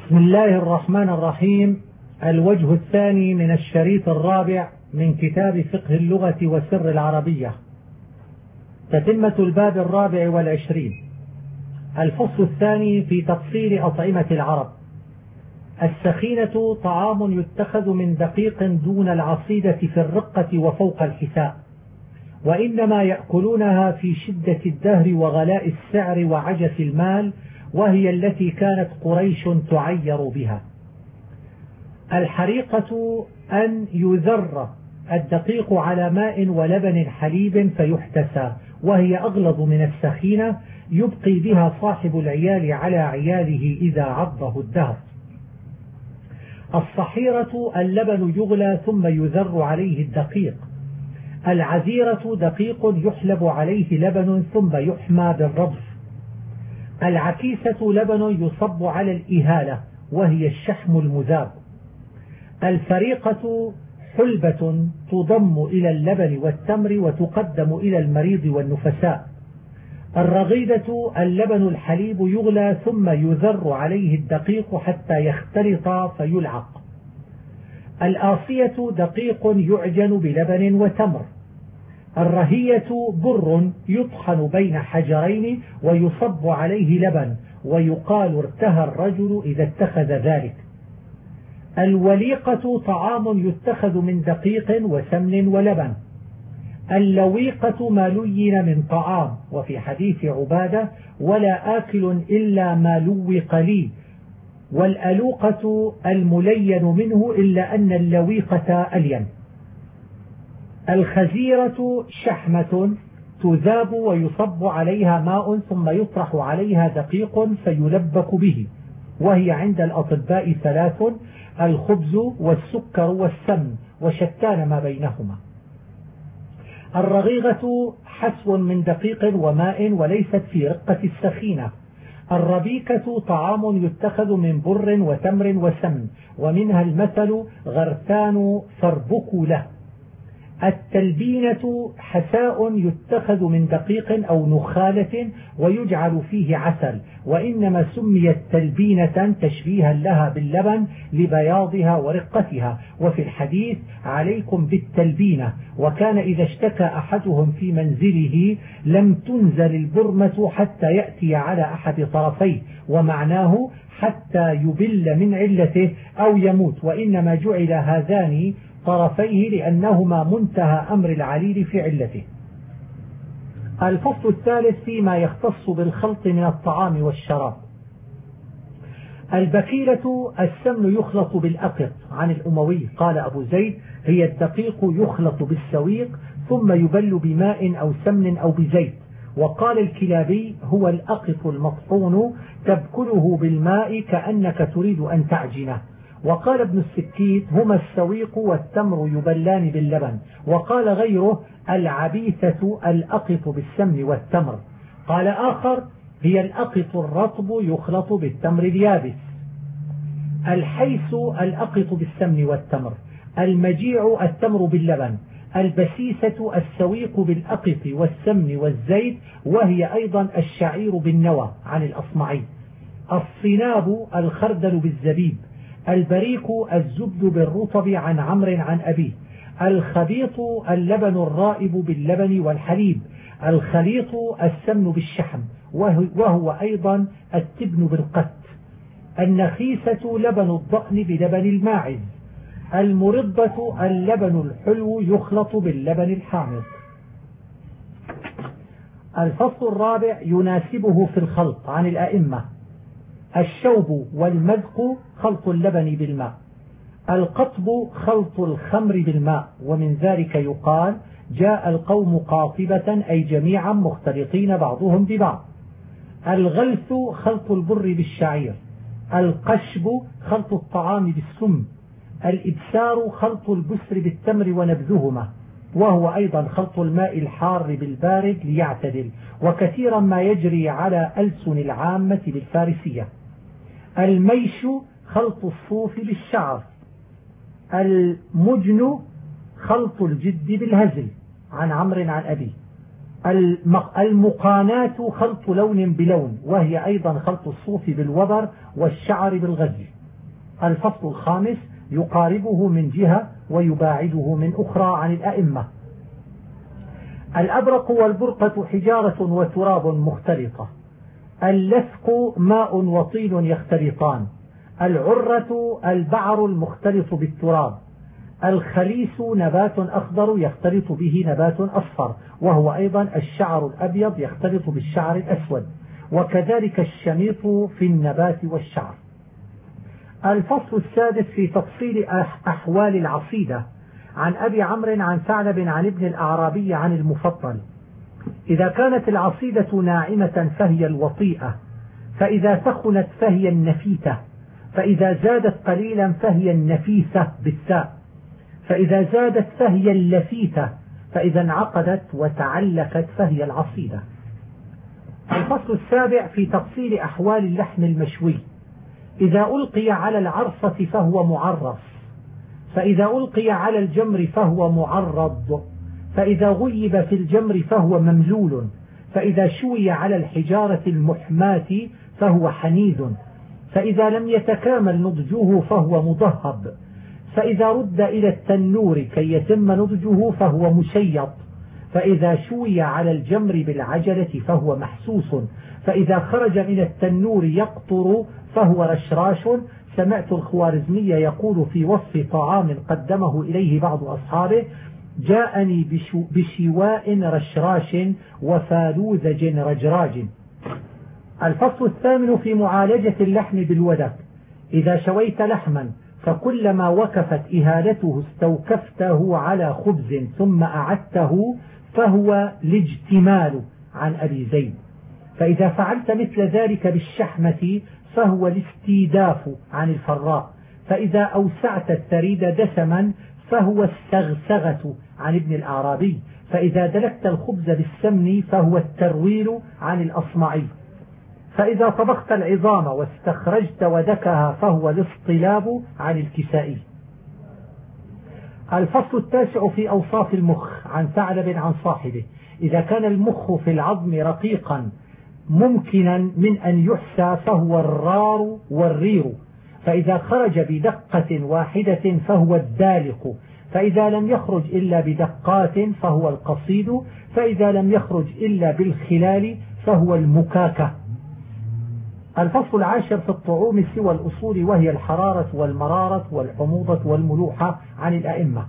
بسم الله الرحمن الرحيم. الوجه الثاني من الشريط الرابع من كتاب فقه اللغة وسر العربية، تتمة الباب 24. الفصل الثاني في تفصيل أطعمة العرب. السخينة طعام يتخذ من دقيق دون العصيدة في الرقة وفوق الحساء، وإنما يأكلونها في شدة الدهر وغلاء السعر وعجف المال، وهي التي كانت قريش تعير بها. الحريقة أن يذر الدقيق على ماء ولبن حليب فيحتسى، وهي أغلظ من السخينة، يبقي بها صاحب العيال على عياله إذا عضه الدهر. الصحيرة اللبن يغلى ثم يذر عليه الدقيق. العزيرة دقيق يحلب عليه لبن ثم يحمى بالرضف. العكيسة لبن يصب على الإهالة، وهي الشحم المذاب. الفريقة حلبة تضم إلى اللبن والتمر وتقدم إلى المريض والنفساء. الرغيدة اللبن الحليب يغلى ثم يذر عليه الدقيق حتى يختلط فيلعق. الآصية دقيق يعجن بلبن وتمر. الرهية بر يطحن بين حجرين ويصب عليه لبن، ويقال ارتهى الرجل إذا اتخذ ذلك. الوليقة طعام يتخذ من دقيق وسمن ولبن. اللويقة ما لين من طعام، وفي حديث عبادة: ولا آكل إلا ما لوق لي. والألوقة الملين منه، إلا أن اللويقة ألين. الخزيرة شحمة تذاب ويصب عليها ماء ثم يطرح عليها دقيق فيلبك به، وهي عند الأطباء 3: الخبز والسكر والسمن، وشتان ما بينهما. الرغيغة حسو من دقيق وماء وليست في رقة السخينة. الربيكة طعام يتخذ من بر وتمر وسمن، ومنها المثل: غرتان فاربكوا له. التلبينة حساء يتخذ من دقيق أو نخالة ويجعل فيه عسل، وإنما سميت تلبينة تشبيها لها باللبن لبياضها ورقتها. وفي الحديث: عليكم بالتلبينة. وكان إذا اشتكى أحدهم في منزله لم تنزل البرمة حتى يأتي على أحد طرفيه، ومعناه حتى يبل من علته أو يموت، وإنما جعل هذان طرفيه لأنهما منتهى أمر العليل في علته. الفصل الثالث فيما يختص بالخلط من الطعام والشراب. البكيلة السمن يخلط بالأقط. عن الأموي قال أبو زيد: هي الدقيق يخلط بالسويق ثم يبل بماء أو سمن أو بزيت. وقال الكلابي: هو الأقط المطحون تبكله بالماء كأنك تريد أن تعجنه. وقال ابن السكيت: هما السويق والتمر يبلان باللبن. وقال غيره: العبيثة الأقط بالسمن والتمر. قال آخر: هي الأقط الرطب يخلط بالتمر اليابس. الحيث الأقط بالسمن والتمر. المجيع التمر باللبن. البسيسة السويق بالأقط والسمن والزيت، وهي أيضا الشعير بالنوى. عن الأصمعي. الصناب الخردل بالزبيب. البريك الزبد بالرطب. عن عمرو عن أبيه. الخبيط اللبن الرائب باللبن والحليب. الخليط السمن بالشحم، وهو أيضا التبن بالقت. النخيسة لبن الضأن بلبن الماعز. المرضة اللبن الحلو يخلط باللبن الحامض. الفصل الرابع يناسبه في الخلط. عن الأئمة: الشوب والمذق خلط اللبن بالماء. القطب خلط الخمر بالماء، ومن ذلك يقال: جاء القوم قاطبة، أي جميعا مختلطين بعضهم ببعض. الغلث خلط البر بالشعير. القشب خلط الطعام بالسم. الإبسار خلط البسر بالتمر ونبذهما، وهو أيضا خلط الماء الحار بالبارد ليعتدل، وكثيرا ما يجري على ألسن العامة بالفارسية. الميش خلط الصوف بالشعر. المجن خلط الجد بالهزل. عن عمرو عن أبيه. المقانات خلط لون بلون، وهي أيضا خلط الصوف بالوبر والشعر بالغزل. الفصل الخامس يقاربه من جهة ويباعده من أخرى عن الأئمة. الأبرق والبرقة حجارة وتراب مختلطة. اللثق ماء وطين يختلطان. العرة البعر المختلط بالتراب. الخليس نبات أخضر يختلط به نبات أصفر، وهو أيضا الشعر الأبيض يختلط بالشعر الأسود، وكذلك الشميط في النبات والشعر. الفصل السادس في تفصيل أحوال العصيدة. عن أبي عمرو عن ثعلب عن ابن الأعرابي عن المفضل: إذا كانت العصيدة ناعمة فهي الوطيئة، فإذا سخنت فهي النفيتة، فإذا زادت قليلا فهي النفيسة بالثاء، فإذا زادت فهي اللفيتة، فإذا انعقدت وتعلقت فهي العصيدة. الفصل السابع في تفصيل أحوال اللحم المشوي. إذا ألقي على العرصة فهو معرص، فإذا ألقي على الجمر فهو معرض، فإذا غيب في الجمر فهو مملول، فإذا شوي على الحجارة المحماة فهو حنيد، فإذا لم يتكامل نضجه فهو مضهب، فإذا رد إلى التنور كي يتم نضجه فهو مشيط، فإذا شوي على الجمر بالعجلة فهو محسوس، فإذا خرج من التنور يقطر فهو رشراش. سمعت الخوارزمي يقول في وصف طعام قدمه إليه بعض أصحابه: جاءني بشواء رشراش وفالوذج رجراج. الفصل الثامن في معالجة اللحم بالودك. إذا شويت لحما فكلما وكفت إهالته استوكفته على خبز ثم أعدته فهو الاجتمال عن أبي زيد، فإذا فعلت مثل ذلك بالشحمة فهو الاستيداف عن الفراء، فإذا أوسعت الثريد دسما فهو السغسغة عن ابن الأعرابي، فإذا دلكت الخبز بالسمن فهو الترويل عن الأصمعي، فإذا طبخت العظام واستخرجت ودكها فهو الاصطلاب عن الكسائي. الفصل التاسع في أوصاف المخ. عن ثعلب عن صاحبه: إذا كان المخ في العظم رقيقا ممكنا من أن يحسى فهو الرار والرير، فإذا خرج بدقة واحدة فهو الدالق، فإذا لم يخرج إلا بدقات فهو القصيد، فإذا لم يخرج إلا بالخلال فهو المكاكة. الفصل العاشر في الطعوم سوى الأصول، وهي الحرارة والمرارة والحموضة والملوحة عن الأئمة.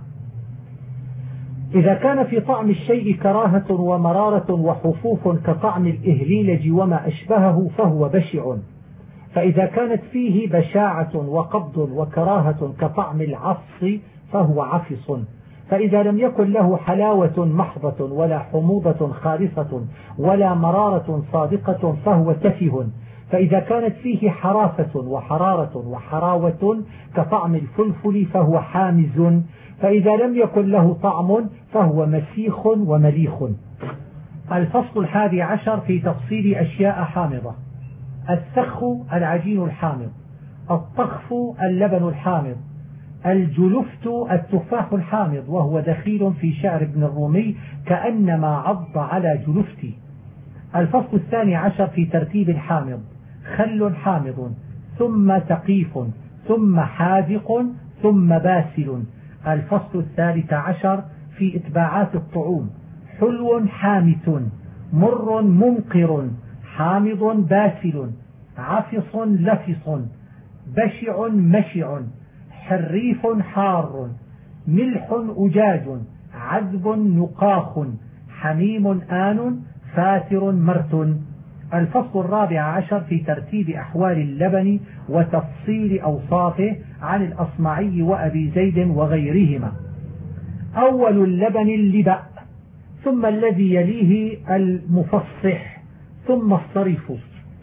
إذا كان في طعم الشيء كراهة ومرارة وحفوف كطعم الإهليلج وما أشبهه فهو بشع، فإذا كانت فيه بشاعة وقبض وكراهة كطعم العفص فهو عفص، فإذا لم يكن له حلاوة محضة ولا حموضة خالصة ولا مرارة صادقة فهو تفه، فإذا كانت فيه حرافة وحرارة وحراوة كطعم الفلفل فهو حامز، فإذا لم يكن له طعم فهو مسيخ ومليخ. الفصل 11 في تفصيل أشياء حامضة. السخ العجين الحامض، الطخف اللبن الحامض، الجلفت التفاح الحامض وهو دخيل في شعر ابن الرومي كأنما عض على جلفتي. الفصل 12 في ترتيب الحامض: خل حامض، ثم تقيف، ثم حاذق، ثم باسل. الفصل 13 في إتباعات الطعوم: حلو حامث، مر منقر، حامض باسل، عفص لفص، بشع مشع، حريف حار، ملح أجاج، عذب نقاخ، حميم آن، فاتر مرت. الفصل 14 في ترتيب أحوال اللبن وتفصيل أوصافه عن الأصمعي وأبي زيد وغيرهما. أول اللبن اللبأ، ثم الذي يليه المفصح، ثم الصريف،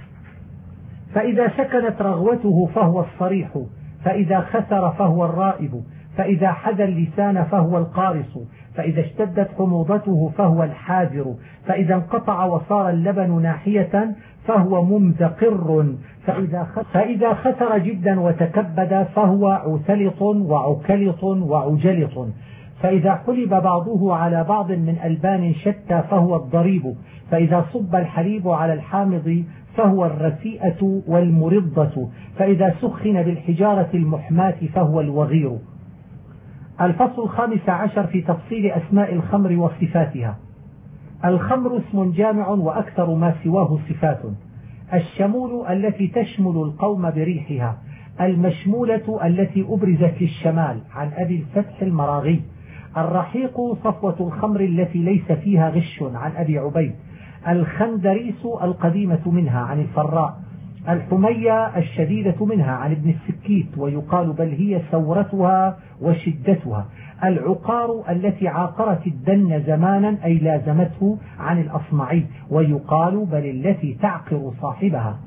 فإذا سكنت رغوته فهو الصريح، فإذا خسر فهو الرائب، فإذا حذى اللسان فهو القارص، فإذا اشتدت حموضته فهو الحاذر، فإذا انقطع وصار اللبن ناحية فهو ممتقر، فإذا خسر جدا وتكبد فهو عتلط وعكلط وعجلط، فإذا حلب بعضه على بعض من ألبان شتى فهو الضريب، فإذا صب الحليب على الحامض فهو الرسيئة والمرضة، فإذا سخن بالحجارة المحماة فهو الوغير. الفصل 15 في تفصيل أسماء الخمر وصفاتها. الخمر اسم جامع وأكثر ما سواه صفات. الشمول التي تشمل القوم بريحها، المشمولة التي أبرزت للشمال عن أبي الفتح المراغي. الرحيق صفوة الخمر التي ليس فيها غش عن أبي عبيد. الخندريس القديمة منها عن الفراء. الحمية الشديدة منها عن ابن السكيت، ويقال بل هي ثورتها وشدتها. العقار التي عاقرت الدن زمانا أي لازمته عن الأصمعي، ويقال بل التي تعقر صاحبها.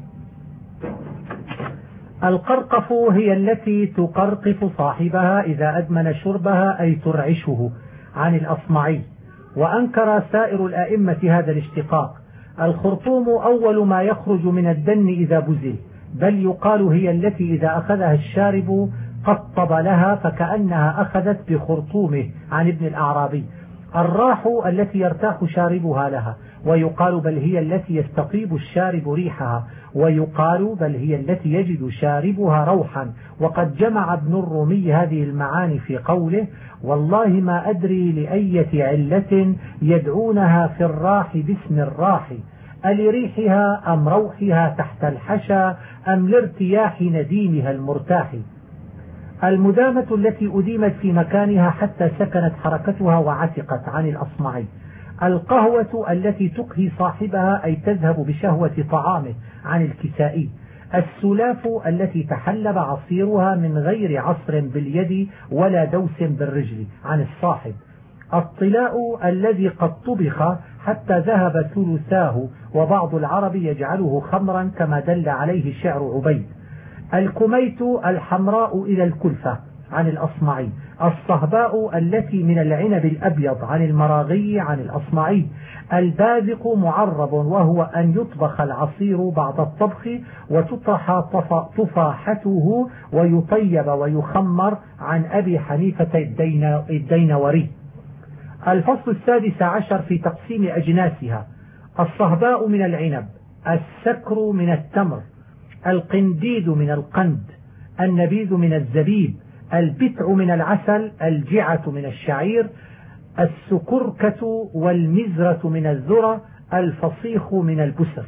القرقف هي التي تقرقف صاحبها إذا أدمن شربها أي ترعشه عن الأصمعي، وأنكر سائر الآئمة هذا الاشتقاق. الخرطوم أول ما يخرج من الدن إذا بزل، بل يقال هي التي إذا أخذها الشارب قطب لها فكأنها أخذت بخرطومه عن ابن الأعرابي. الراح التي يرتاح شاربها لها، ويقال بل هي التي يستطيب الشارب ريحها، ويقال بل هي التي يجد شاربها روحا. وقد جمع ابن الرومي هذه المعاني في قوله: والله ما أدري لأية علة يدعونها في الراح باسم الراح، ألريحها أم روحها تحت الحشا أم لارتياح نديمها المرتاح. المدامة التي أديمت في مكانها حتى سكنت حركتها وعتقت عن الأصمعي. القهوة التي تقهي صاحبها أي تذهب بشهوة طعامه عن الكسائي. السلاف التي تحلب عصيرها من غير عصر باليد ولا دوس بالرجل عن الصاحب. الطلاء الذي قد طبخ حتى ذهب ثلثاه، وبعض العرب يجعله خمرا كما دل عليه شعر عبيد. الكميت الحمراء إلى الكلفة عن الأصمعي. الصهباء التي من العنب الأبيض عن المراغي عن الأصمعي. البازق معرب وهو أن يطبخ العصير بعد الطبخ وتطرح طفاحته ويطيب ويخمر عن أبي حنيفة الدينوري. الفصل 16 في تقسيم أجناسها. الصهباء من العنب، السكر من التمر، القنديد من القند، النبيذ من الزبيب، البتع من العسل، الجعة من الشعير، السكركة والمزرة من الذرة، الفصيخ من البسر.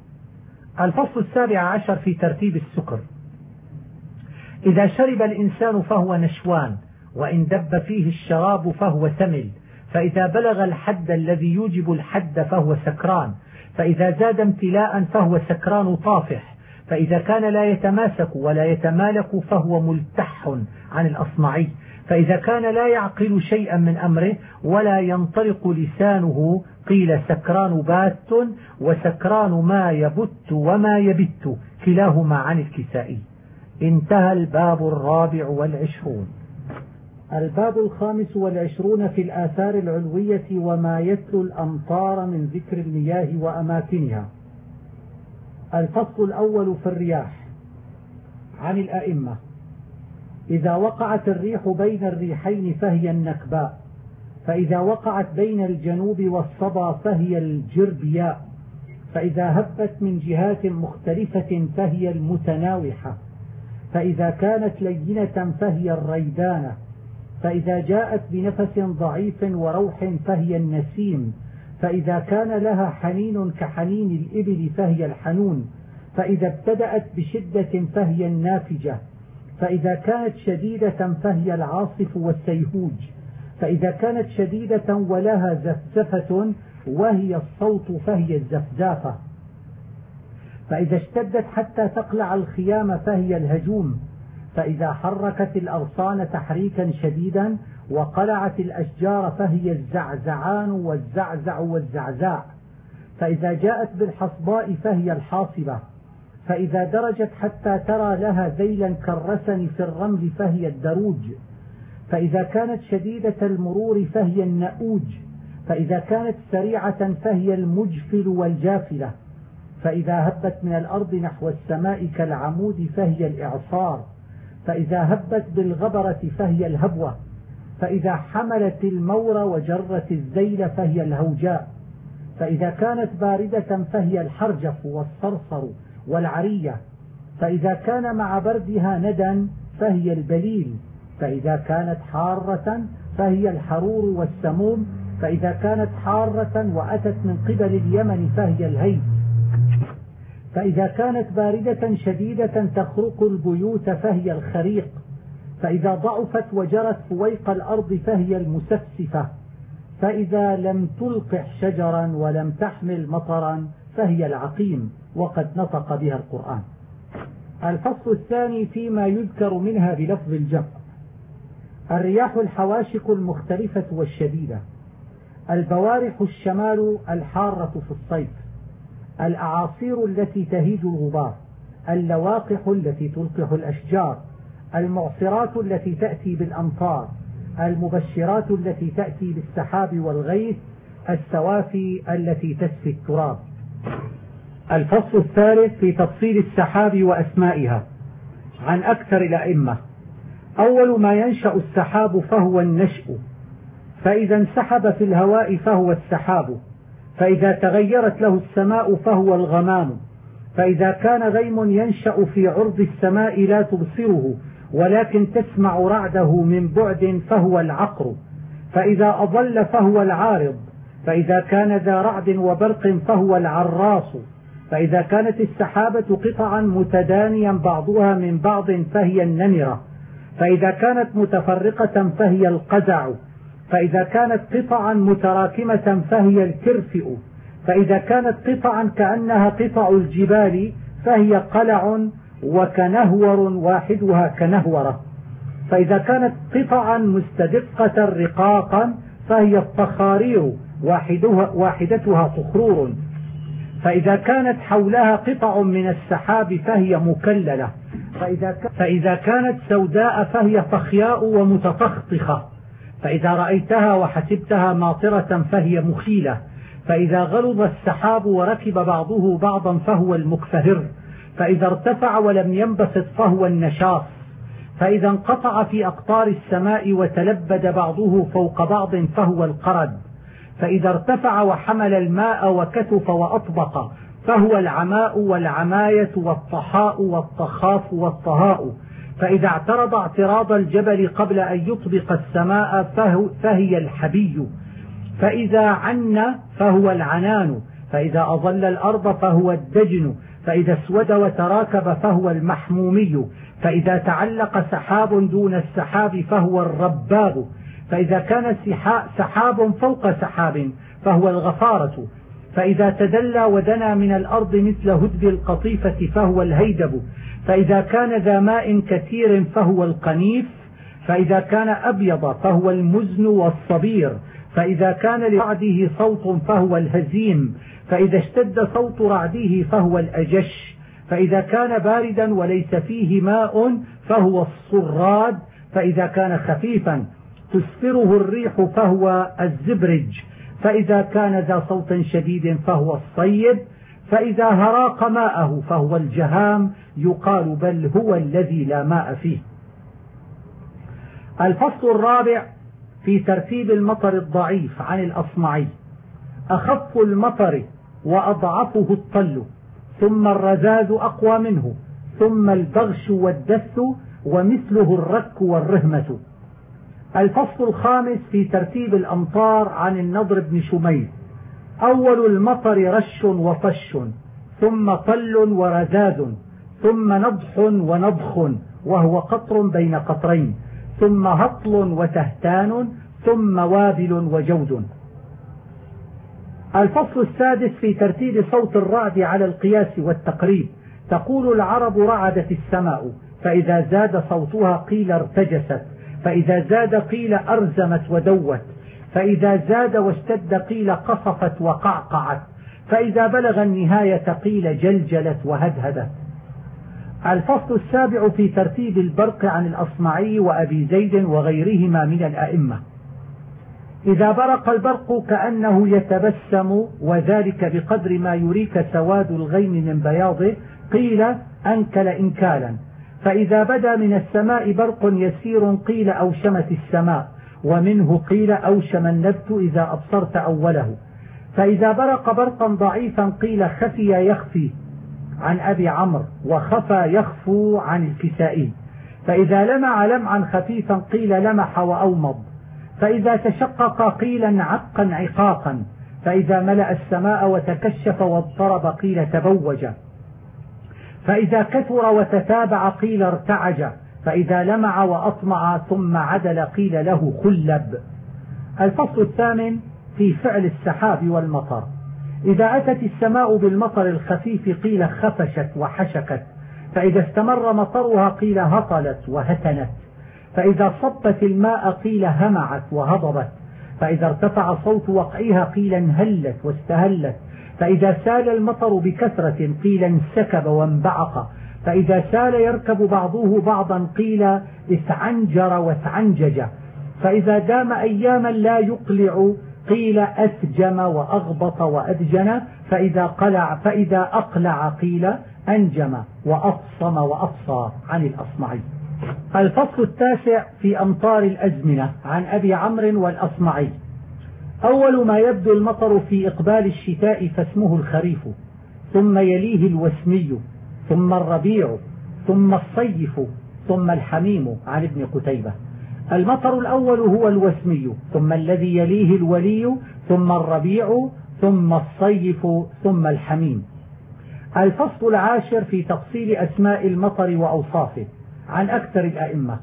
الفصل 17 في ترتيب السكر. إذا شرب الإنسان فهو نشوان، وإن دب فيه الشراب فهو ثمل، فإذا بلغ الحد الذي يوجب الحد فهو سكران، فإذا زاد امتلاء فهو سكران طافح، فإذا كان لا يتماسك ولا يتمالك فهو ملتح عن الأصمعي، فإذا كان لا يعقل شيئا من أمره ولا ينطلق لسانه قيل سكران بات وسكران ما يبت وما يبت، كلاهما عن الكسائي. انتهى الباب 24. الباب 25 في الآثار العلوية وما يتلو الأمطار من ذكر المياه وأماكنها. الفصل الأول في الرياح. عن الأئمة: إذا وقعت الريح بين الريحين فهي النكباء، فإذا وقعت بين الجنوب والصبا فهي الجربياء، فإذا هبت من جهات مختلفة فهي المتناوحة، فإذا كانت لينة فهي الريدانة، فإذا جاءت بنفس ضعيف وروح فهي النسيم، فإذا كان لها حنين كحنين الإبل فهي الحنون، فإذا ابتدأت بشدة فهي النافجة، فإذا كانت شديدة فهي العاصف والسيهوج، فإذا كانت شديدة ولها زفزفة وهي الصوت فهي الزفزافة، فإذا اشتدت حتى تقلع الخيام فهي الهجوم، فإذا حركت الأغصان تحريكا شديدا وقلعت الأشجار فهي الزعزعان والزعزع والزعزاع، فإذا جاءت بالحصباء فهي الحاصبة، فإذا درجت حتى ترى لها ذيلا كالرسن في الرمل فهي الدروج، فإذا كانت شديدة المرور فهي النؤوج، فإذا كانت سريعة فهي المجفل والجافلة، فإذا هبت من الأرض نحو السماء كالعمود فهي الإعصار، فإذا هبت بالغبرة فهي الهبوة، فإذا حملت المور وجرت الذيل فهي الهوجاء، فإذا كانت باردة فهي الحرجف والصرصر والعرية، فإذا كان مع بردها ندى فهي البليل، فإذا كانت حارة فهي الحرور والسموم، فإذا كانت حارة وأتت من قبل اليمن فهي الهيب، فإذا كانت باردة شديدة تخرق البيوت فهي الخريق، فإذا ضعفت وجرت فويق الأرض فهي المسفسفة، فإذا لم تلقح شجرا ولم تحمل مطرا فهي العقيم، وقد نطق بها القرآن. الفصل الثاني فيما يذكر منها بلفظ الجمع: الرياح الحواشك المختلفة والشديدة، البوارح الشمال الحارة في الصيف، الأعاصير التي تهيج الغبار، اللواقح التي تلقح الأشجار، المعصرات التي تأتي بالأمطار، المبشرات التي تأتي بالسحاب والغيث، السوافي التي تسفي التراب. الفصل الثالث في تفصيل السحاب وأسمائها عن أكثر الأئمة: أول ما ينشأ السحاب فهو النشء، فإذا انسحب في الهواء فهو السحاب، فإذا تغيرت له السماء فهو الغمام، فإذا كان غيم ينشأ في عرض السماء لا تبصره ولكن تسمع رعده من بعد فهو العقر، فإذا أضل فهو العارض، فإذا كان ذا رعد وبرق فهو العراص، فإذا كانت السحابة قطعا متدانيا بعضها من بعض فهي النمرة، فإذا كانت متفرقة فهي القزع، فإذا كانت قطعا متراكمة فهي الكرفئ، فإذا كانت قطعا كأنها قطع الجبال فهي قلع وكنهور واحدها كنهورة، فإذا كانت قطعا مستدقة رقاقا فهي الطخارير واحدتها صخرور، فإذا كانت حولها قطع من السحاب فهي مكللة، فإذا كانت سوداء فهي فخياء ومتطخطخة، فإذا رأيتها وحسبتها ماطرة فهي مخيلة، فإذا غلظ السحاب وركب بعضه بعضا فهو المكفهر، فإذا ارتفع ولم ينبسط فهو النشاص، فإذا انقطع في أقطار السماء وتلبد بعضه فوق بعض فهو القرد، فإذا ارتفع وحمل الماء وكثف وأطبق فهو العماء والعماية والطحاء والطخاف والطهاء، فإذا اعترض اعتراض الجبل قبل أن يطبق السماء فهي الحبي، فإذا عن فهو العنان، فإذا أظل الأرض فهو الدجن، فإذا اسود وتراكب فهو المحمومي، فإذا تعلق سحاب دون السحاب فهو الرباب، فإذا كان سحاب فوق سحاب فهو الغفارة، فإذا تدلى ودنا من الأرض مثل هدب القطيفة فهو الهيدب، فإذا كان ذا ماء كثير فهو القنيف، فإذا كان أبيض فهو المزن والصبير، فإذا كان لرعده صوت فهو الهزيم، فإذا اشتد صوت رعده فهو الأجش، فإذا كان باردا وليس فيه ماء فهو الصراد، فإذا كان خفيفا تسفره الريح فهو الزبرج، فإذا كان ذا صوت شديد فهو الصيد، فإذا هراق ماءه فهو الجهام، يقال بل هو الذي لا ماء فيه. الفصل الرابع في ترتيب المطر الضعيف عن الأصمعي: أخف المطر وأضعفه الطل، ثم الرذاذ أقوى منه، ثم البغش والدث، ومثله الرك والرهمة. الفصل الخامس في ترتيب الأمطار عن النضر بن شميل: أول المطر رش وطش، ثم طل ورذاذ، ثم نضح ونضخ وهو قطر بين قطرين، ثم هطل وتهتان، ثم وابل وجود. الفصل السادس في ترتيب صوت الرعد على القياس والتقريب: تقول العرب رعدت السماء، فإذا زاد صوتها قيل ارتجست، فإذا زاد قيل أرزمت ودوت، فإذا زاد واشتد قيل قصفت وقعقعت، فإذا بلغ النهاية قيل جلجلت وهدهدت. الفصل السابع في ترتيب البرق عن الأصمعي وأبي زيد وغيرهما من الأئمة: إذا برق البرق كأنه يتبسم، وذلك بقدر ما يريك سواد الغيم من بياضه، قيل أنكل إنكالا، فإذا بدا من السماء برق يسير قيل أوشمت السماء، ومنه قيل أوشم النبت إذا أبصرت أوله، فإذا برق برقا ضعيفا قيل خفي يخفي عن أبي عمرو، وخفى يخفو عن الكسائي. فإذا لمع لمعا خفيفا قيل لمح وأومض. فإذا تشقق قيل انعق انعقاقا. فإذا ملأ السماء وتكشف واضطرب قيل تبوج. فإذا كثر وتتابع قيل ارتعج. فإذا لمع وأطمع ثم عدل قيل له خلب. الفصل الثامن في فعل السحاب والمطر. إذا أتت السماء بالمطر الخفيف قيل خفشت وحشكت. فإذا استمر مطرها قيل هطلت وهتنت. فإذا صبت الماء قيل همعت وهضبت. فإذا ارتفع صوت وقعها قيل انهلت واستهلت. فإذا سال المطر بكثرة قيل انسكب وانبعق. فإذا سال يركب بعضه بعضا قيل اسعنجر واسعنجج. فإذا دام أياما لا يقلع قيل أسجم وأغبط وأدجن. فإذا أقلع قيل أنجم وأفصم وأفصى عن الأصمعي. الفصل التاسع في أمطار الأزمنة عن أبي عمرو والأصمعي. أول ما يبدو المطر في إقبال الشتاء فاسمه الخريف، ثم يليه الوسمي، ثم الربيع، ثم الصيف، ثم الحميم عن ابن قتيبة. المطر الأول هو الوسمي، ثم الذي يليه الولي، ثم الربيع، ثم الصيف، ثم الحميم. الفصل العاشر في تفصيل أسماء المطر وأوصافه عن أكثر الأئمة.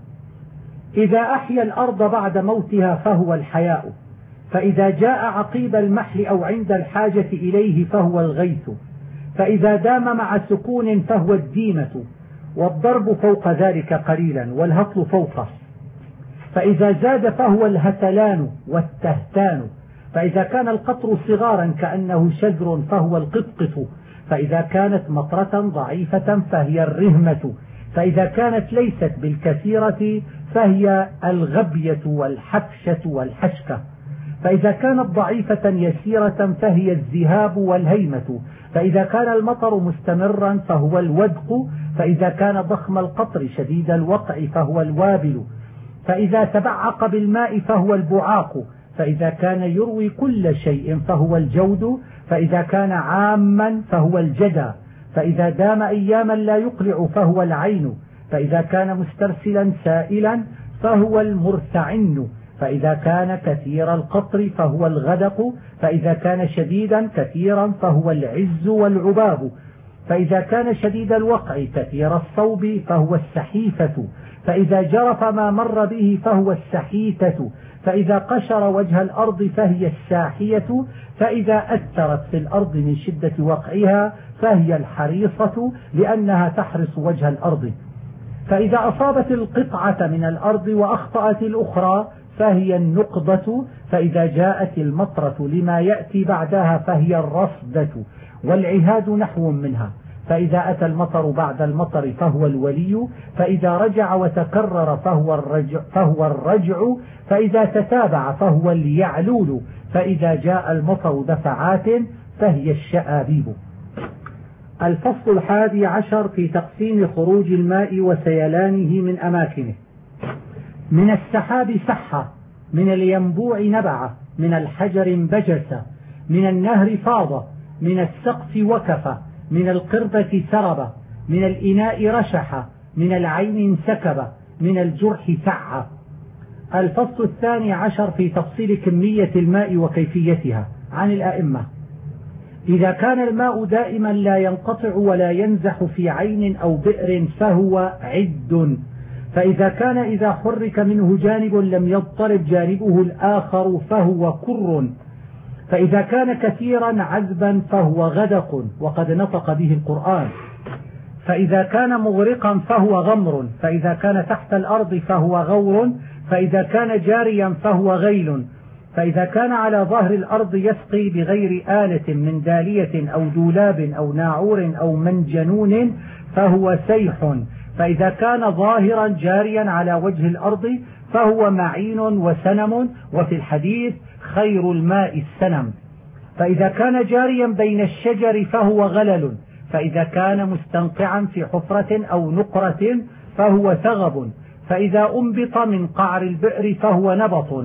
إذا أحيا الأرض بعد موتها فهو الحياء، فإذا جاء عقيب المحل أو عند الحاجة إليه فهو الغيث، فإذا دام مع سكون فهو الديمة، والضرب فوق ذلك قليلا والهطل فوقه. فإذا زاد فهو الهتلان والتهتان. فإذا كان القطر صغارا كأنه شجر فهو القطقط. فإذا كانت مطرة ضعيفة فهي الرهمة. فإذا كانت ليست بالكثيرة فهي الغبية والحفشة والحشكة. فإذا كانت ضعيفة يسيرة فهي الذهاب والهيمة. فإذا كان المطر مستمرا فهو الودق. فإذا كان ضخم القطر شديد الوقع فهو الوابل. فإذا تبعق بالماء فهو البعاق. فإذا كان يروي كل شيء فهو الجود. فإذا كان عاما فهو الجدى. فإذا دام أياما لا يقلع فهو العين. فإذا كان مسترسلا سائلا فهو المرتعن. فإذا كان كثير القطر فهو الغدق. فإذا كان شديدا كثيرا فهو العز والعباب. فإذا كان شديد الوقع كثير الصوب فهو السحيفة. فإذا جرف ما مر به فهو السحيتة. فإذا قشر وجه الأرض فهي الساحية. فإذا أثرت في الأرض من شدة وقعها فهي الحريصة لأنها تحرس وجه الأرض. فإذا أصابت القطعة من الأرض وأخطأت الأخرى فهي النقضة. فإذا جاءت المطرة لما يأتي بعدها فهي الرصدة، والعهاد نحو منها. فإذا أتى المطر بعد المطر فهو الولي. فإذا رجع وتكرر فهو الرجع. فإذا تتابع فهو اليعلول. فإذا جاء المطر دفعات فهي الشآبيب. الفصل 11 في تقسيم خروج الماء وسيلانه من أماكنه. من السحاب سحة، من الينبوع نبعة، من الحجر بجسة، من النهر فاضة، من السقف وكفة، من القربة سربة، من الإناء رشحة، من العين انسكبة، من الجرح سعة. الفصل 12 في تفصيل كمية الماء وكيفيتها عن الأئمة. إذا كان الماء دائما لا ينقطع ولا ينزح في عين أو بئر فهو عد. فإذا كان إذا حرك منه جانب لم يضطرب جانبه الآخر فهو كر. فإذا كان كثيرا عذبا فهو غدق، وقد نطق به القرآن. فإذا كان مغرقا فهو غمر. فإذا كان تحت الأرض فهو غور. فإذا كان جاريا فهو غيل. فإذا كان على ظهر الأرض يسقي بغير آلة من دالية أو دولاب أو ناعور أو منجنون فهو سيح. فإذا كان ظاهرا جاريا على وجه الأرض فهو معين وسنم، وفي الحديث خير الماء السنم. فإذا كان جاريا بين الشجر فهو غلل. فإذا كان مستنقعا في حفرة أو نقرة فهو ثغب. فإذا أنبط من قعر البئر فهو نبط.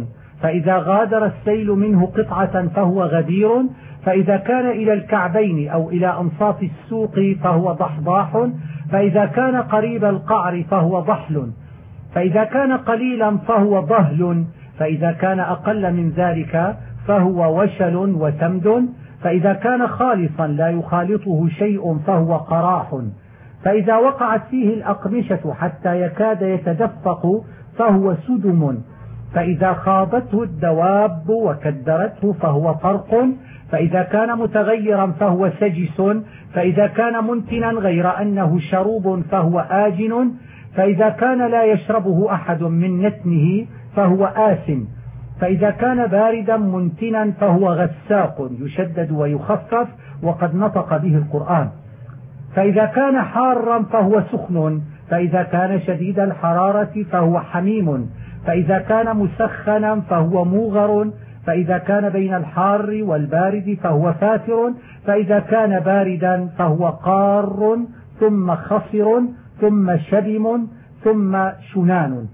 فإذا غادر السيل منه قطعة فهو غدير، فإذا كان إلى الكعبين أو إلى أنصاف السوق فهو ضحضاح، فإذا كان قريب القعر فهو ضحل، فإذا كان قليلا فهو ضهل، فإذا كان أقل من ذلك فهو وشل وتمد، فإذا كان خالصا لا يخالطه شيء فهو قراح، فإذا وقعت فيه الأقمشة حتى يكاد يتدفق فهو سدم، فإذا خاضته الدواب وكدرته فهو طرق، فإذا كان متغيرا فهو سجس، فإذا كان منتنا غير أنه شروب فهو آجن، فإذا كان لا يشربه أحد من نتنه فهو آسن، فإذا كان باردا منتنا فهو غساق يشدد ويخفف وقد نطق به القرآن، فإذا كان حارا فهو سخن، فإذا كان شديد الحرارة فهو حميم، فإذا كان مسخنا فهو موغر، فإذا كان بين الحار والبارد فهو فاتر، فإذا كان باردا فهو قار ثم خصر ثم شبم ثم شنان،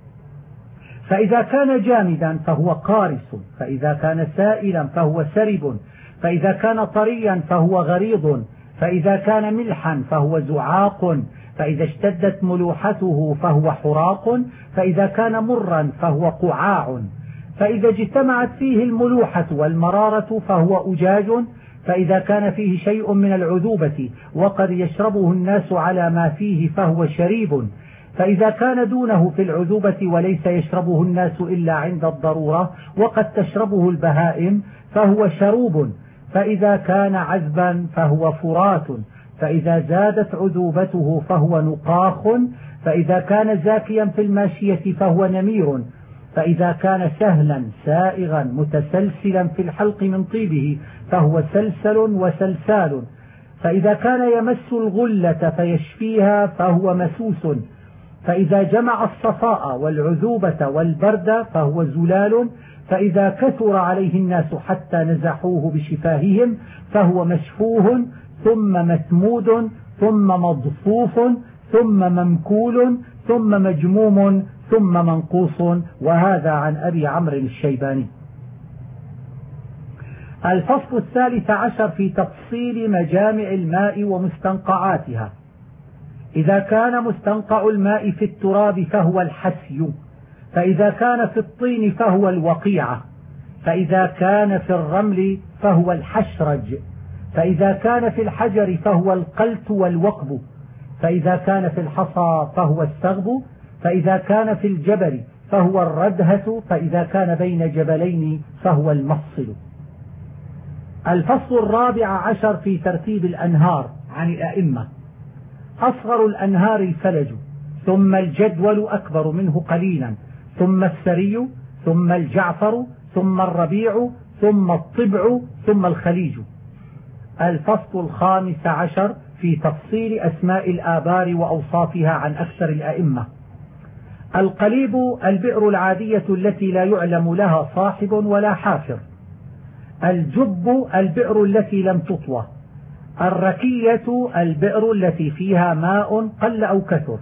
فإذا كان جامدا فهو قارس، فإذا كان سائلا فهو سرب، فإذا كان طريا فهو غريض، فإذا كان ملحا فهو زعاق، فإذا اشتدت ملوحته فهو حراق، فإذا كان مرا فهو قعاع، فإذا اجتمعت فيه الملوحة والمرارة فهو أجاج، فإذا كان فيه شيء من العذوبة وقد يشربه الناس على ما فيه فهو شريب، فإذا كان دونه في العذوبة وليس يشربه الناس إلا عند الضرورة وقد تشربه البهائم فهو شروب، فإذا كان عذبا فهو فرات، فإذا زادت عذوبته فهو نقاخ، فإذا كان زاكيا في الماشية فهو نمير، فإذا كان سهلا سائغا متسلسلا في الحلق من طيبه فهو سلسل وسلسال، فإذا كان يمس الغلة فيشفيها فهو مسوس، فإذا جمع الصفاء والعذوبة والبرد فهو زلال، فإذا كثر عليه الناس حتى نزحوه بشفاههم فهو مشفوه ثم مسمود ثم مضفوف ثم ممكول ثم مجموم ثم منقوص. وهذا عن أبي عمرو الشيباني. الفصل 13 في تفصيل مجامع الماء ومستنقعاتها. إذا كان مستنقع الماء في التراب فهو الحسي، فإذا كان في الطين فهو الوقيعة، فإذا كان في الرمل فهو الحشرج، فإذا كان في الحجر فهو القلت والوقب، فإذا كان في الحصى فهو السغب، فإذا كان في الجبل فهو الردهة، فإذا كان بين جبلين فهو المفصل. الفصل 14 في ترتيب الأنهار عن الأئمة. أصغر الأنهار الفلج، ثم الجدول أكبر منه قليلا، ثم السري، ثم الجعفر، ثم الربيع، ثم الطبع، ثم الخليج. الفصل 15 في تفصيل أسماء الآبار وأوصافها عن أكثر الأئمة. القليب البئر العادية التي لا يعلم لها صاحب ولا حافر. الجب البئر التي لم تطوى. الركية البئر التي فيها ماء قل أو كثر.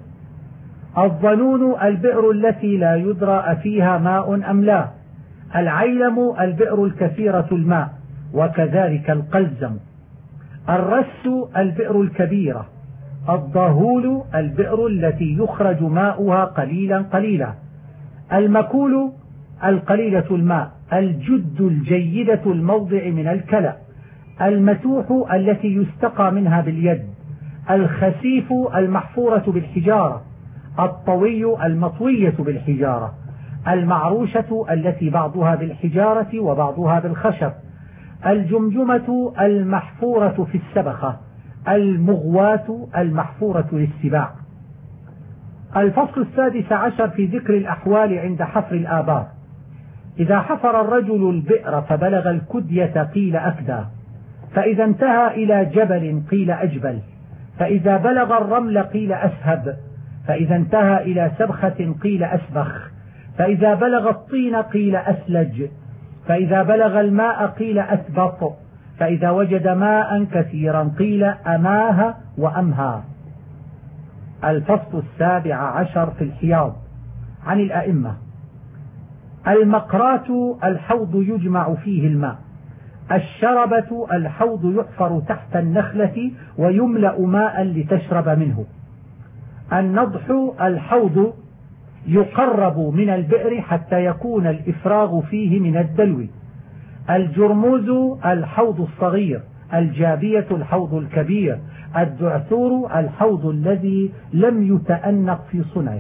الظنون البئر التي لا يدرى فيها ماء أم لا. العيلم البئر الكثيرة الماء، وكذلك القلزم. الرس البئر الكبيرة. الضهول البئر التي يخرج ماؤها قليلا قليلا. المكول القليلة الماء. الجد الجيدة الموضع من الكلى. المتوح التي يستقى منها باليد. الخسيف المحفورة بالحجارة. الطوي المطوية بالحجارة. المعروشة التي بعضها بالحجارة وبعضها بالخشب. الجمجمة المحفورة في السبخة. المغواة المحفورة للسباع. الفصل 16 في ذكر الأحوال عند حفر الآبار. إذا حفر الرجل البئر فبلغ الكدية قيل أكدى، فإذا انتهى إلى جبل قيل أجبل، فإذا بلغ الرمل قيل أسهب، فإذا انتهى إلى سبخة قيل أسبخ، فإذا بلغ الطين قيل أسلج، فإذا بلغ الماء قيل أسبط، فإذا وجد ماء كثيرا قيل أماه وأمهى. الفصل 17 في الحياض عن الأئمة. المقرات الحوض يجمع فيه الماء. الشربة الحوض يحفر تحت النخلة ويملأ ماء لتشرب منه. النضح الحوض يقرب من البئر حتى يكون الإفراغ فيه من الدلو. الجرموز الحوض الصغير. الجابية الحوض الكبير. الدعثور الحوض الذي لم يتأنق في صنعه.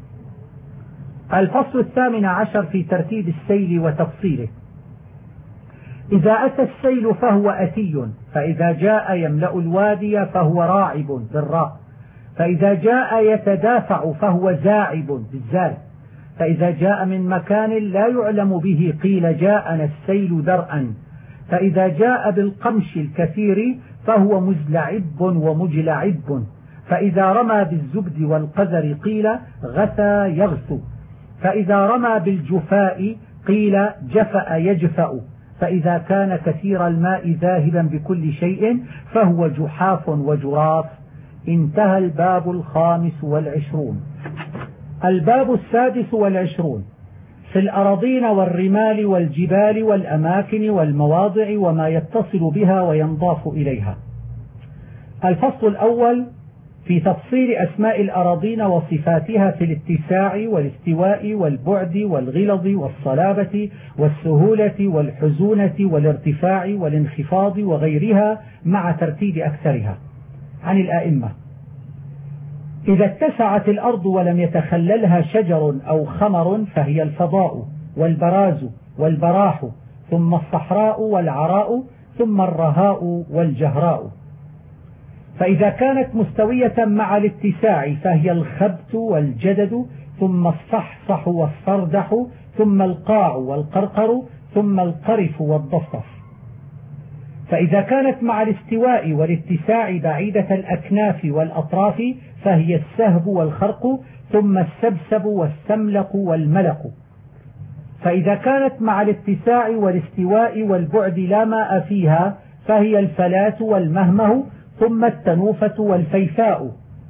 الفصل 18 في ترتيب السيل وتفصيله. إذا أتى السيل فهو أتي، فإذا جاء يملأ الوادي فهو راعب بالراء، فإذا جاء يتدافع فهو زاعب بالزال، فإذا جاء من مكان لا يعلم به قيل جاءنا السيل درءا، فإذا جاء بالقمش الكثير فهو مزلعب ومجلعب، فإذا رمى بالزبد والقذر قيل غثى يغث، فإذا رمى بالجفاء قيل جفأ يجفأ، فإذا كان كثير الماء ذاهبا بكل شيء فهو جحاف وجراف. انتهى الباب 25. الباب 26 في الأراضين والرمال والجبال والأماكن والمواضع وما يتصل بها وينضاف إليها. الفصل الأول في تفصيل أسماء الأراضين وصفاتها في الاتساع والاستواء والبعد والغلظ والصلابة والسهولة والحزونة والارتفاع والانخفاض وغيرها مع ترتيب أكثرها. عن الآئمة: إذا اتسعت الأرض ولم يتخللها شجر أو خمر فهي الفضاء والبراز والبراح، ثم الصحراء والعراء، ثم الرهاء والجهراء. فإذا كانت مستوية مع الاتساع فهي الخبت والجدد، ثم الصحصح والصردح، ثم القاع والقرقر، ثم القرف والضفدف. فإذا كانت مع الاستواء والاتساع بعيدة الأكناف والأطراف فهي السهب والخرق، ثم السبسب والسملق والملق. فإذا كانت مع الاتساع والاستواء والبعد لا ماء فيها فهي الفلاة والمهمه، ثم التنوفة والفيفاء،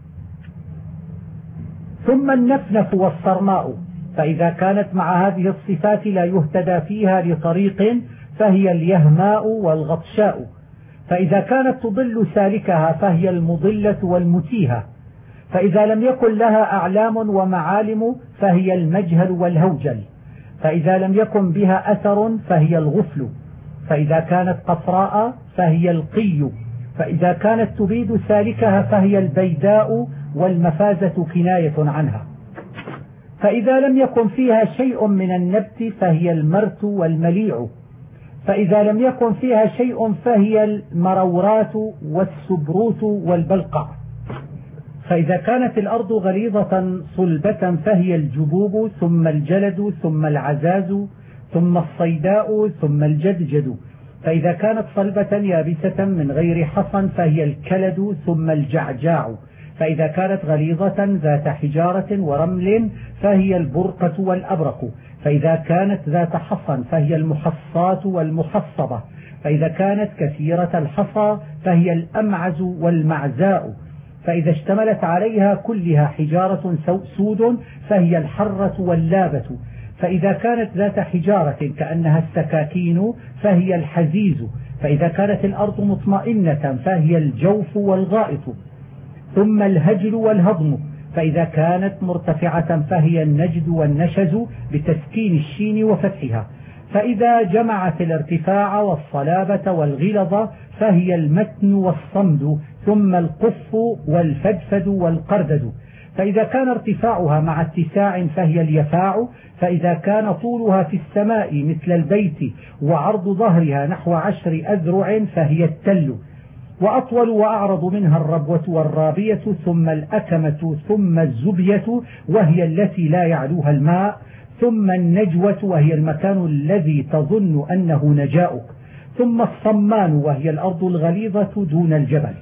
ثم النفنف والصرماء. فإذا كانت مع هذه الصفات لا يهتدى فيها لطريق فهي اليهماء والغطشاء. فإذا كانت تضل سالكها فهي المضلة والمتيهة. فإذا لم يكن لها أعلام ومعالم فهي المجهل والهوجل. فإذا لم يكن بها أثر فهي الغفل. فإذا كانت قفراء فهي القي. فإذا كانت تبيد سالكها فهي البيداء، والمفازة كناية عنها. فإذا لم يكن فيها شيء من النبت فهي المرت والمليع. فإذا لم يكن فيها شيء فهي المرورات والسبروت والبلقع. فإذا كانت الأرض غليظة صلبة فهي الجبوب، ثم الجلد، ثم العزاز، ثم الصيداء، ثم الجدجد. فإذا كانت صلبة يابسة من غير حصن فهي الكلد، ثم الجعجاع. فإذا كانت غليظة ذات حجارة ورمل فهي البرقة والأبرق. فإذا كانت ذات حصن فهي المحصاة والمحصبة. فإذا كانت كثيرة الحصى فهي الأمعز والمعزاء. فإذا اشتملت عليها كلها حجارة سود فهي الحرة واللابة. فإذا كانت ذات حجارة كأنها السكاكين فهي الحزيز. فإذا كانت الأرض مطمئنة فهي الجوف والغائط. ثم الهجل والهضم. فإذا كانت مرتفعة فهي النجد والنشز بتسكين الشين وفتحها. فإذا جمعت الارتفاع والصلابة والغلظة فهي المتن والصمد، ثم القف والفدفد والقردد. فإذا كان ارتفاعها مع اتساع فهي اليفاع. فإذا كان طولها في السماء مثل البيت وعرض ظهرها نحو 10 أذرع فهي التل. وأطول وأعرض منها الربوة والرابية، ثم الأكمة، ثم الزبية وهي التي لا يعلوها الماء، ثم النجوة وهي المكان الذي تظن أنه نجاؤك، ثم الصمان وهي الأرض الغليظة دون الجبل.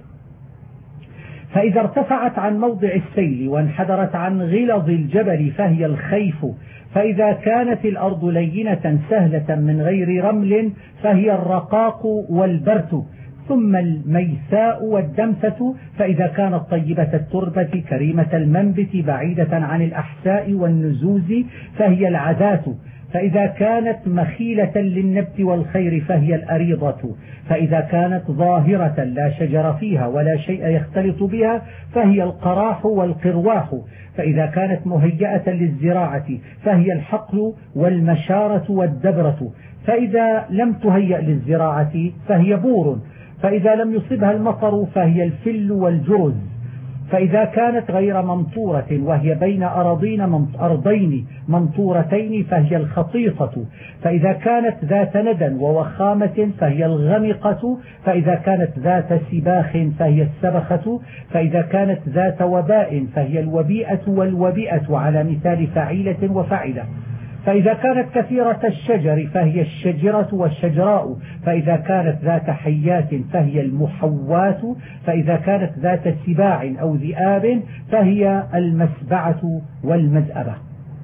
فإذا ارتفعت عن موضع السيل وانحدرت عن غلظ الجبل فهي الخيف. فإذا كانت الأرض لينة سهلة من غير رمل فهي الرقاق والبرت. ثم الميساء والدمسة، فإذا كانت طيبة التربة كريمة المنبت بعيدة عن الأحساء والنزوز فهي العذات، فإذا كانت مخيلة للنبت والخير فهي الأريضة، فإذا كانت ظاهرة لا شجر فيها ولا شيء يختلط بها فهي القراح والقرواح، فإذا كانت مهيئة للزراعة فهي الحقل والمشارة والدبرة، فإذا لم تهيأ للزراعة فهي بور، فإذا لم يصبها المطر فهي الفل والجرز، فإذا كانت غير ممطورة وهي بين أرضين ممطورتين فهي الخطيطة، فإذا كانت ذات ندى ووخامة فهي الغمقة، فإذا كانت ذات سباخ فهي السبخة، فإذا كانت ذات وباء فهي الوبيئة والوبيئة على مثال فعيلة وفعلة، فإذا كانت كثيرة الشجر فهي الشجرة والشجراء، فإذا كانت ذات حيات فهي المحوات، فإذا كانت ذات سباع أو ذئاب فهي المسبعة والمزأبة.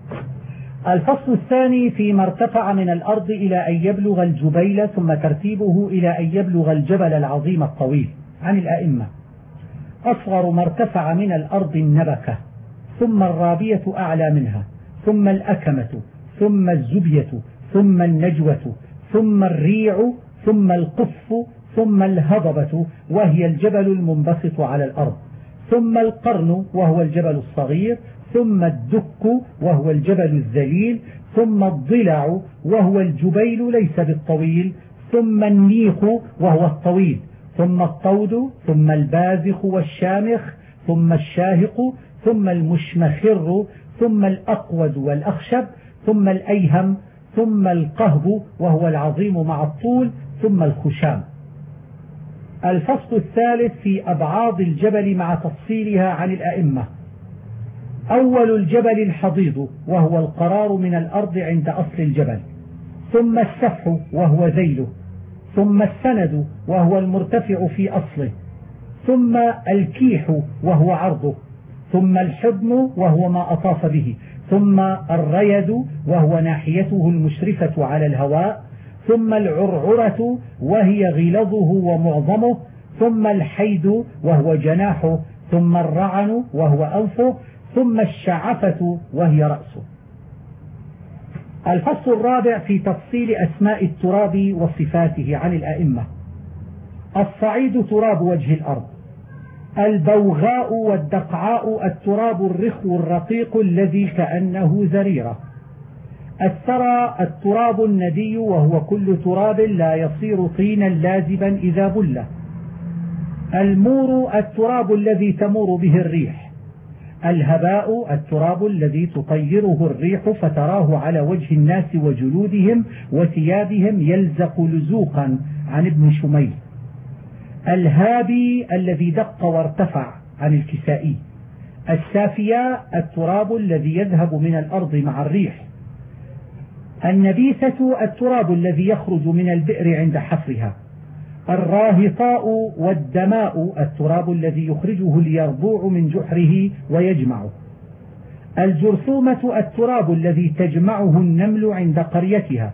الفصل الثاني فيما ارتفع من الأرض إلى أن يبلغ الجبيل، ثم ترتيبه إلى أن يبلغ الجبل العظيم الطويل. عن الأئمة: أصغر ما ارتفع من الأرض النبكة، ثم الرابية أعلى منها، ثم الأكمة، ثم الزبية، ثم النجوة، ثم الريع، ثم القف، ثم الهضبة وهي الجبل المنبسط على الأرض، ثم القرن وهو الجبل الصغير، ثم الدك وهو الجبل الذليل، ثم الضلع وهو الجبيل ليس بالطويل، ثم النيخ وهو الطويل، ثم الطود، ثم البازخ والشامخ، ثم الشاهق، ثم المشمخر، ثم الأقود والأخشب، ثم الأيهم، ثم القهب وهو العظيم مع الطول، ثم الخشام. الفصل الثالث في أبعاض الجبل مع تفصيلها. عن الأئمة: أول الجبل الحضيض وهو القرار من الأرض عند أصل الجبل، ثم السفح وهو ذيله، ثم السند وهو المرتفع في أصله، ثم الكيح وهو عرضه، ثم الحضن وهو ما أطاف به، ثم الريد وهو ناحيته المشرفة على الهواء، ثم العرعرة وهي غلظه ومعظمه، ثم الحيد وهو جناحه، ثم الرعن وهو أنفه، ثم الشعفة وهي رأسه. الفصل الرابع في تفصيل أسماء التراب وصفاته. عن الأئمة: الصعيد تراب وجه الأرض، البوغاء والدقعاء التراب الرخو الرقيق الذي كأنه زريرة، الثرى التراب الندي وهو كل تراب لا يصير طينا لازبا إذا بل، المور التراب الذي تمور به الريح، الهباء التراب الذي تطيره الريح فتراه على وجه الناس وجلودهم وثيابهم يلزق لزوقا. عن ابن شميل. الهابي الذي دق وارتفع. عن الكسائي. السافياء التراب الذي يذهب من الأرض مع الريح، النبيثة التراب الذي يخرج من البئر عند حفرها، الراهطاء والدماء التراب الذي يخرجه اليربوع من جحره ويجمعه، الجرثومة التراب الذي تجمعه النمل عند قريتها،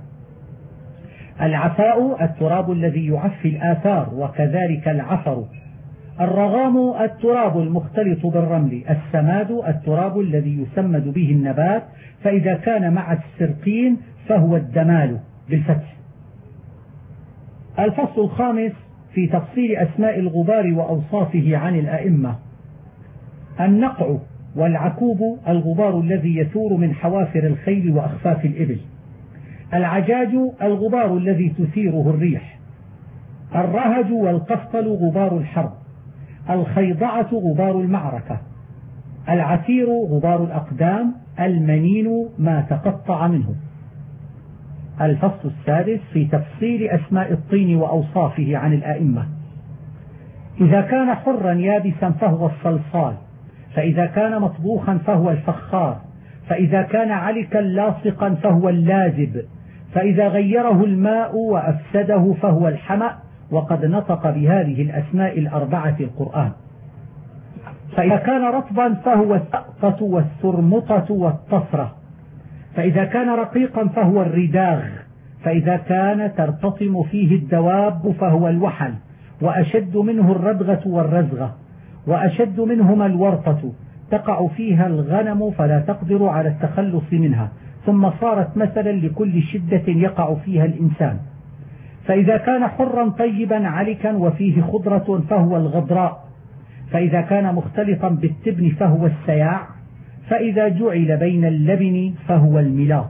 العفاء التراب الذي يعفي الآثار وكذلك العفر، الرغام التراب المختلط بالرمل، السماد التراب الذي يسمد به النبات فإذا كان مع السرقين فهو الدمال بالفتح. الفصل الخامس في تفصيل أسماء الغبار وأوصافه. عن الأئمة: النقع والعكوب الغبار الذي يثور من حوافر الخيل وأخفاف الإبل، العجاج الغبار الذي تثيره الريح، الرهج والقفطل غبار الحرب، الخيضعة غبار المعركة، العثير غبار الأقدام، المنين ما تقطع منه. الفصل السادس في تفصيل أسماء الطين وأوصافه. عن الأئمة: إذا كان حرا يابسا فهو الصلصال، فإذا كان مطبوخا فهو الفخار، فإذا كان علكا لاصقا فهو اللازب، فإذا غيره الماء وأفسده فهو الحمأ، وقد نطق بهذه الأسماء الأربعة القرآن. فإذا كان رطبا فهو السقطة والسرمطة والطفرة، فإذا كان رقيقا فهو الرداغ، فإذا كان ترتطم فيه الدواب فهو الوحل، وأشد منه الردغة والرزغة، وأشد منهما الورطة تقع فيها الغنم فلا تقدر على التخلص منها، ثم صارت مثلا لكل شدة يقع فيها الإنسان. فإذا كان حرا طيبا علكا وفيه خضرة فهو الغضراء، فإذا كان مختلطا بالتبن فهو السياع، فإذا جعل بين اللبن فهو الملاط.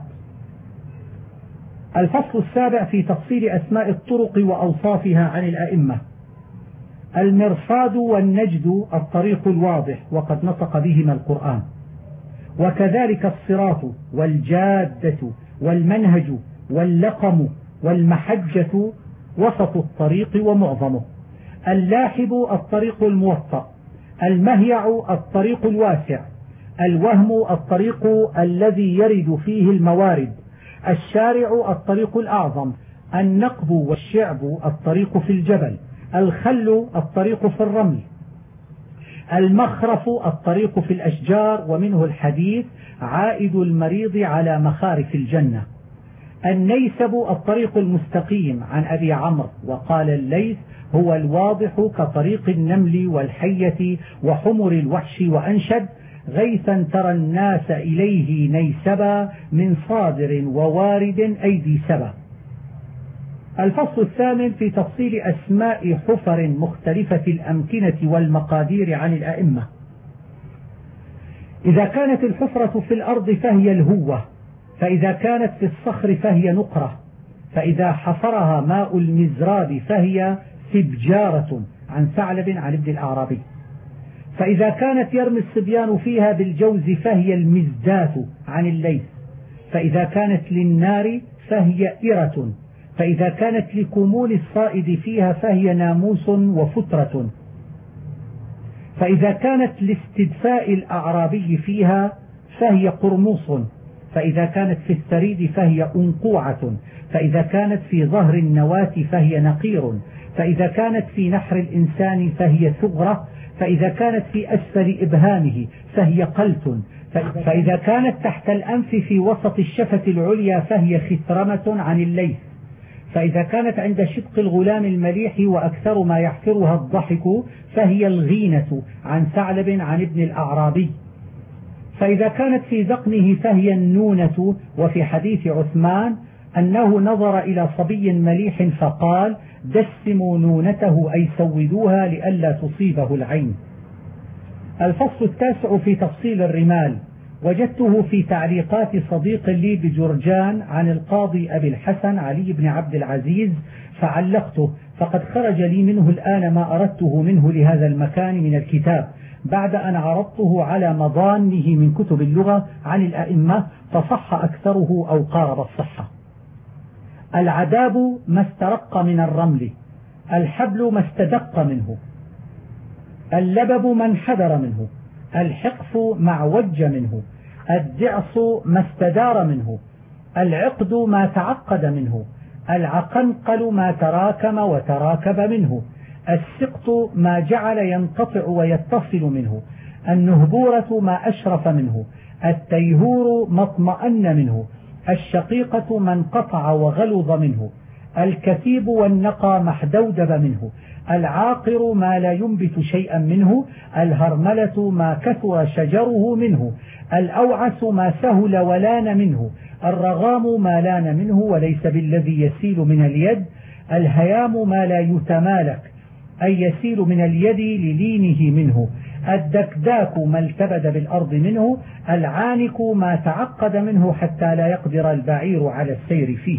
الفصل السابع في تفصيل أسماء الطرق وأوصافها عن الأئمة. المرصاد والنجد الطريق الواضح وقد نطق بهما القرآن، وكذلك الصراط والجادة والمنهج واللقم والمحجة وسط الطريق ومعظمه. اللاحب الطريق الموطأ، المهيع الطريق الواسع، الوهم الطريق الذي يرد فيه الموارد، الشارع الطريق الأعظم، النقب والشعب الطريق في الجبل، الخل الطريق في الرمل، المخرف الطريق في الأشجار، ومنه الحديث عائد المريض على مخارف الجنة. النيسب الطريق المستقيم عن أبي عمرو، وقال الليث هو الواضح كطريق النمل والحية وحمر الوحش، وأنشد غيثا ترى الناس إليه نيسبا من صادر ووارد أيدي سبا. الفصل الثامن في تفصيل أسماء حفر مختلفة الأمكنة والمقادير عن الأئمة. إذا كانت الحفرة في الأرض فهي الهوة، فإذا كانت في الصخر فهي نقرة، فإذا حفرها ماء المزراب فهي سبجارة عن ثعلب عن ابن الأعرابي، فإذا كانت يرمي الصبيان فيها بالجوز فهي المزدات عن الليث، فإذا كانت للنار فهي إرة، فإذا كانت لكمون الصائد فيها فهي ناموس وفترة، فإذا كانت لاستدفاء الأعرابي فيها فهي قرموص، فإذا كانت في الثريد فهي أنقوعة، فإذا كانت في ظهر النواة فهي نقير، فإذا كانت في نحر الإنسان فهي ثغرة، فإذا كانت في أسفل إبهامه فهي قلت، فإذا كانت تحت الأنف في وسط الشفة العليا فهي خثرمة عن الليث، فإذا كانت عند شدق الغلام المليح وأكثر ما يحفرها الضحك فهي الغينة عن ثعلب عن ابن الأعرابي، فإذا كانت في ذقنه فهي النونة. وفي حديث عثمان أنه نظر إلى صبي مليح فقال دسموا نونته أي سودوها لئلا تصيبه العين. الفصل التاسع في تفصيل الرمال، وجدته في تعليقات صديق لي بجرجان عن القاضي أبي الحسن علي بن عبد العزيز فعلقته، فقد خرج لي منه الآن ما أردته منه لهذا المكان من الكتاب بعد أن عرضته على مضانه من كتب اللغة عن الأئمة فصح أكثره أو قارب الصحة. العذاب ما استرق من الرمل، الحبل ما استدق منه، اللبب ما انحدر منه، الحقف ما اعوج منه، الدعص ما استدار منه، العقد ما تعقد منه، العقنقل ما تراكم وتراكب منه، السقط ما جعل ينقطع ويتصل منه، النهبورة ما أشرف منه، التيهور ما اطمأن منه، الشقيقة ما انقطع وغلظ منه، الكثيب والنقى ما احدودب منه، العاقر ما لا ينبت شيئا منه، الهرملة ما كثر شجره منه، الأوعس ما سهل ولان منه، الرغام ما لان منه وليس بالذي يسيل من اليد، الهيام ما لا يتمالك أي يسيل من اليد للينه منه، الدكداك ما التبد بالأرض منه، العانك ما تعقد منه حتى لا يقدر البعير على السير فيه.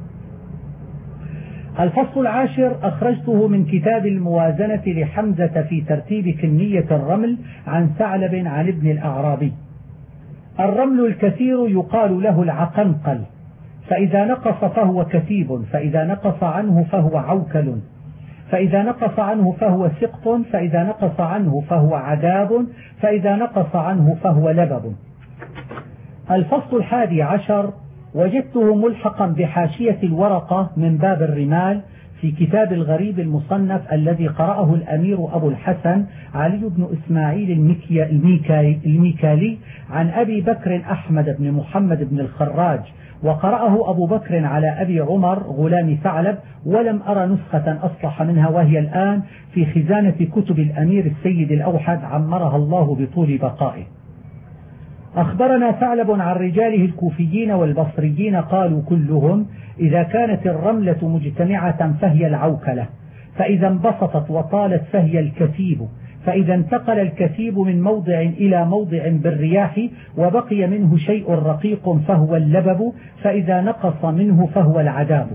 الفصل العاشر أخرجته من كتاب الموازنة لحمزة في ترتيب كمية الرمل عن ثعلب عن ابن الأعرابي. الرمل الكثير يقال له العقنقل، فإذا نقص فهو كثيب، فإذا نقص عنه فهو عوكل، فإذا نقص عنه فهو سقط، فإذا نقص عنه فهو عذاب، فإذا نقص عنه فهو لبب. الفصل 11 وجدته ملحقا بحاشية الورقة من باب الرمال في كتاب الغريب المصنف الذي قرأه الأمير أبو الحسن علي بن إسماعيل الميكالي عن أبي بكر أحمد بن محمد بن الخراج وقرأه أبو بكر على أبي عمر غلام ثعلب، ولم أرى نسخة أصلح منها، وهي الآن في خزانة كتب الأمير السيد الأوحد عمرها الله بطول بقائه. أخبرنا ثعلب عن رجاله الكوفيين والبصريين قالوا كلهم: إذا كانت الرملة مجتمعة فهي العوكلة، فإذا انبسطت وطالت فهي الكثيب، فإذا انتقل الكثيب من موضع إلى موضع بالرياح وبقي منه شيء رقيق فهو اللبب، فإذا نقص منه فهو العذاب.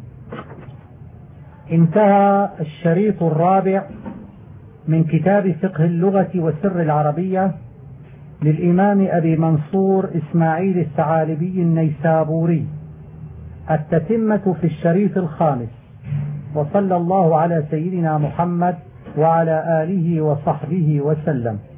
انتهى الشريط الرابع من كتاب فقه اللغة وسر العربية للإمام أبي منصور إسماعيل الثعالبي النيسابوري، التتمة في الشريط الخامس. وصلى الله على سيدنا محمد وعلى آله وصحبه وسلم.